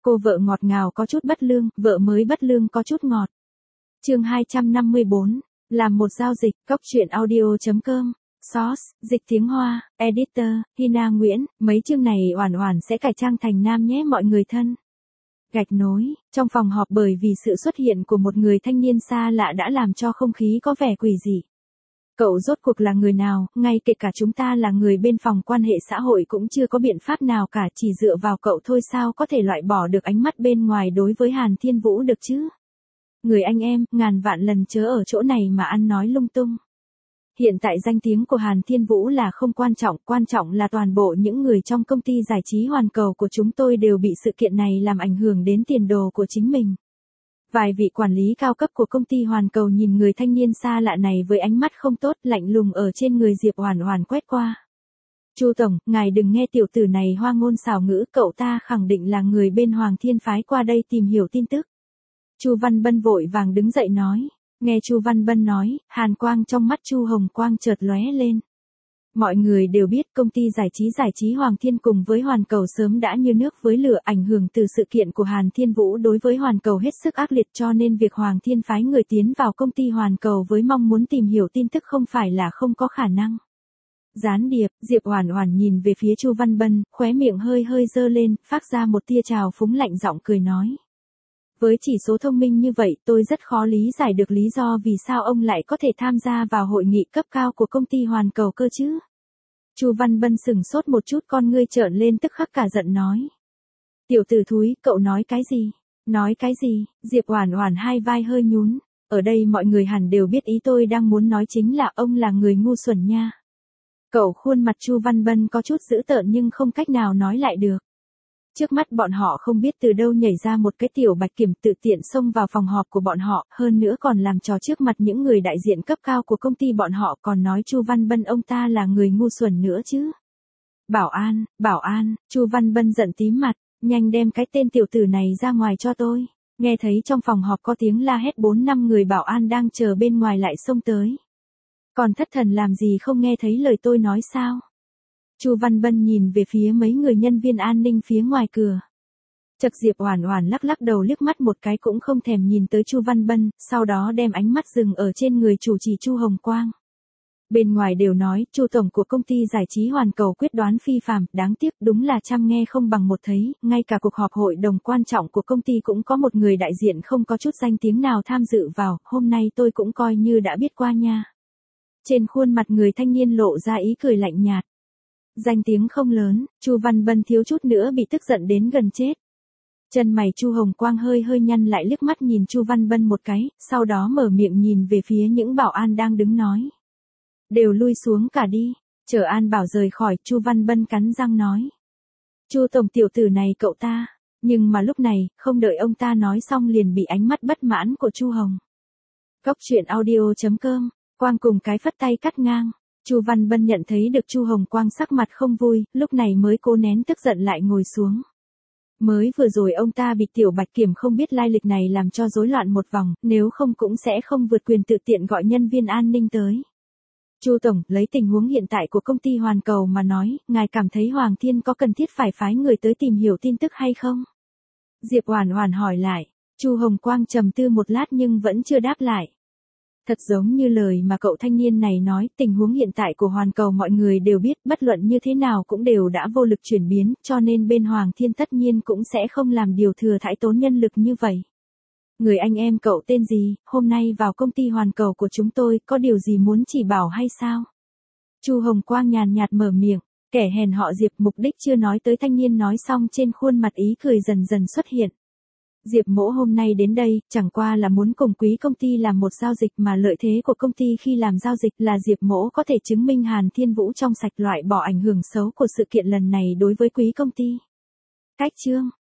Cô vợ ngọt ngào có chút bất lương, vợ mới bất lương có chút ngọt. Chương 254, làm một giao dịch, cóc truyện audio.com. Source, dịch tiếng Hoa, Editor, Hina Nguyễn, mấy chương này Oản Oản sẽ cải trang thành nam nhé mọi người thân. Gạch nối, trong phòng họp bởi vì sự xuất hiện của một người thanh niên xa lạ đã làm cho không khí có vẻ quỷ dị. Cậu rốt cuộc là người nào, ngay kể cả chúng ta là người bên phòng quan hệ xã hội cũng chưa có biện pháp nào cả, chỉ dựa vào cậu thôi sao có thể loại bỏ được ánh mắt bên ngoài đối với Hàn Thiên Vũ được chứ? Người anh em, ngàn vạn lần chớ ở chỗ này mà ăn nói lung tung. Hiện tại danh tiếng của Hàn Thiên Vũ là không quan trọng là toàn bộ những người trong công ty giải trí Hoàn Cầu của chúng tôi đều bị sự kiện này làm ảnh hưởng đến tiền đồ của chính mình. Vài vị quản lý cao cấp của công ty Hoàn Cầu nhìn người thanh niên xa lạ này với ánh mắt không tốt, lạnh lùng ở trên người Diệp Oản Oản quét qua. Chu tổng, ngài đừng nghe tiểu tử này hoa ngôn xảo ngữ, cậu ta khẳng định là người bên Hoàng Thiên phái qua đây tìm hiểu tin tức. Chu Văn Bân vội vàng đứng dậy nói. Nghe Chu Văn Bân nói, hàn quang trong mắt Chu Hồng Quang chợt lóe lên. Mọi người đều biết công ty giải trí Hoàng Thiên cùng với Hoàn Cầu sớm đã như nước với lửa, ảnh hưởng từ sự kiện của Hàn Thiên Vũ đối với Hoàn Cầu hết sức ác liệt, cho nên việc Hoàng Thiên phái người tiến vào công ty Hoàn Cầu với mong muốn tìm hiểu tin tức không phải là không có khả năng. Gián điệp, Diệp Oản Oản nhìn về phía Chu Văn Bân, khóe miệng hơi giơ lên, phát ra một tia trào phúng, lạnh giọng cười nói. Với chỉ số thông minh như vậy, tôi rất khó lý giải được lý do vì sao ông lại có thể tham gia vào hội nghị cấp cao của công ty Hoàn Cầu cơ chứ. Chu Văn Bân sững sốt một chút, con ngươi trợn lên tức khắc cả giận nói. Tiểu tử thúi, cậu nói cái gì? Nói cái gì? Diệp Oản Oản hai vai hơi nhún. Ở đây mọi người hẳn đều biết ý tôi đang muốn nói chính là ông là người ngu xuẩn nha. Cậu khuôn mặt Chu Văn Bân có chút dữ tợn nhưng không cách nào nói lại được. Trước mắt bọn họ không biết từ đâu nhảy ra một cái tiểu bạch kiểm tự tiện xông vào phòng họp của bọn họ, hơn nữa còn làm trò trước mặt những người đại diện cấp cao của công ty bọn họ, còn nói Chu Văn Bân ông ta là người ngu xuẩn nữa chứ. Bảo an, Chu Văn Bân giận tím mặt, nhanh đem cái tên tiểu tử này ra ngoài cho tôi. Nghe thấy trong phòng họp có tiếng la hét, 4-5 người bảo an đang chờ bên ngoài lại xông tới. Còn thất thần làm gì không nghe thấy lời tôi nói sao? Chu Văn Bân nhìn về phía mấy người nhân viên an ninh phía ngoài cửa. Chợt Diệp Oản Oản lắc đầu liếc mắt một cái cũng không thèm nhìn tới Chu Văn Bân, sau đó đem ánh mắt dừng ở trên người chủ trì Chu Hồng Quang. Bên ngoài đều nói, Chu tổng của công ty giải trí Hoàn Cầu quyết đoán phi phàm, đáng tiếc đúng là trăm nghe không bằng một thấy, ngay cả cuộc họp hội đồng quan trọng của công ty cũng có một người đại diện không có chút danh tiếng nào tham dự vào, hôm nay tôi cũng coi như đã biết qua nha. Trên khuôn mặt người thanh niên lộ ra ý cười lạnh nhạt. Danh tiếng không lớn, Chu Văn Bân thiếu chút nữa bị tức giận đến gần chết. Chân mày Chu Hồng Quang hơi nhăn lại, liếc mắt nhìn Chu Văn Bân một cái, sau đó mở miệng nhìn về phía những bảo an đang đứng nói. Đều lui xuống cả đi, chờ an bảo rời khỏi, Chu Văn Bân cắn răng nói. Chu tổng, tiểu tử này cậu ta, nhưng mà lúc này, không đợi ông ta nói xong liền bị ánh mắt bất mãn của Chu Hồng. Cóc truyện audio.com, Quang cùng cái phất tay cắt ngang. Chu Văn Bân nhận thấy được Chu Hồng Quang sắc mặt không vui, lúc này mới cố nén tức giận lại ngồi xuống. Mới vừa rồi ông ta bị tiểu bạch kiểm không biết lai lịch này làm cho rối loạn một vòng, nếu không cũng sẽ không vượt quyền tự tiện gọi nhân viên an ninh tới. Chu tổng, lấy tình huống hiện tại của công ty Hoàn Cầu mà nói, ngài cảm thấy Hoàng Thiên có cần thiết phải phái người tới tìm hiểu tin tức hay không? Diệp Oản Oản hỏi lại. Chu Hồng Quang trầm tư một lát nhưng vẫn chưa đáp lại. Thật giống như lời mà cậu thanh niên này nói, tình huống hiện tại của Hoàn Cầu mọi người đều biết, bất luận như thế nào cũng đều đã vô lực chuyển biến, cho nên bên Hoàng Thiên tất nhiên cũng sẽ không làm điều thừa thãi tốn nhân lực như vậy. Người anh em cậu tên gì, hôm nay vào công ty Hoàn Cầu của chúng tôi, có điều gì muốn chỉ bảo hay sao? Chu Hồng Quang nhàn nhạt mở miệng, kẻ hèn họ Diệp, mục đích chưa nói tới thanh niên nói xong trên khuôn mặt ý cười dần dần xuất hiện. Diệp mỗ hôm nay đến đây, chẳng qua là muốn cùng quý công ty làm một giao dịch, mà lợi thế của công ty khi làm giao dịch là Diệp mỗ có thể chứng minh Hàn Thiên Vũ trong sạch, loại bỏ ảnh hưởng xấu của sự kiện lần này đối với quý công ty. Cách chương.